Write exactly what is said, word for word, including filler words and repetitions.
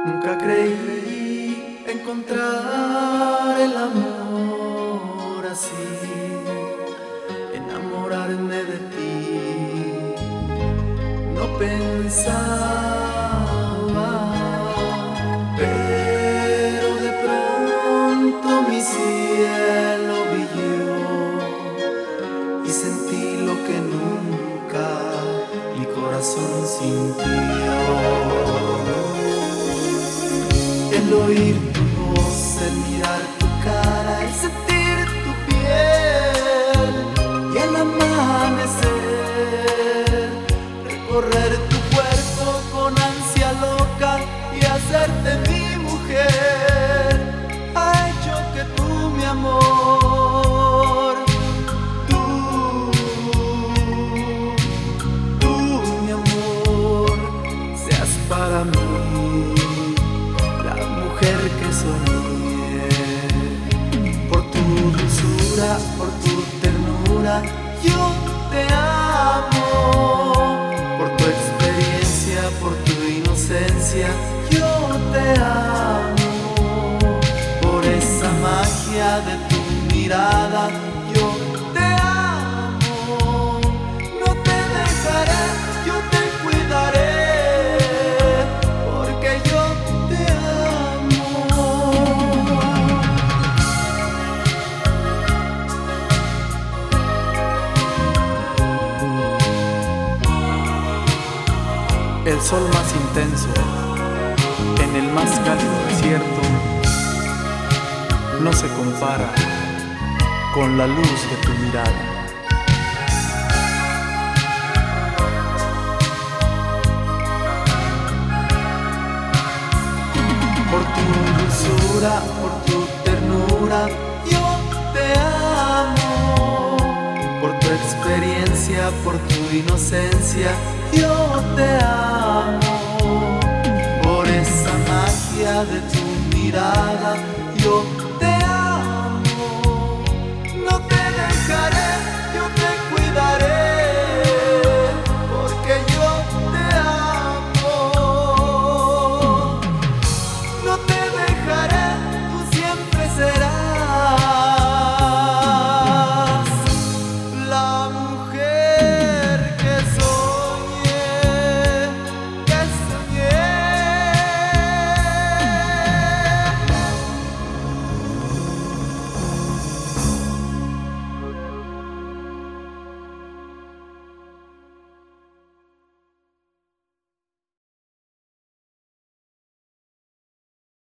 Nunca creí encontrar el amor así, enamorarme de ti. No pensaba, pero de pronto mi cielo brilló y sentí lo que nunca mi corazón sintió. El oír tu voz, el mirar tu cara, el sentir tu piel y el amanecer, recorrer tu cuerpo con ansia loca y hacerte mi mujer, ha hecho que tú, mi amor, tú, tú, mi amor, seas para mí que soñé. Por tu dulzura, por tu ternura, yo te amo. Por tu experiencia, por tu inocencia, yo te amo. Por esa magia de tu mirada, yo te amo. No te dejaré, yo te cuidaré. El sol más intenso, en el más cálido desierto, no se compara con la luz de tu mirada. Por tu dulzura, por tu ternura, yo te amo. Por tu experiencia, por tu inocencia, yo te amo. Por esa magia de tu mirada, yo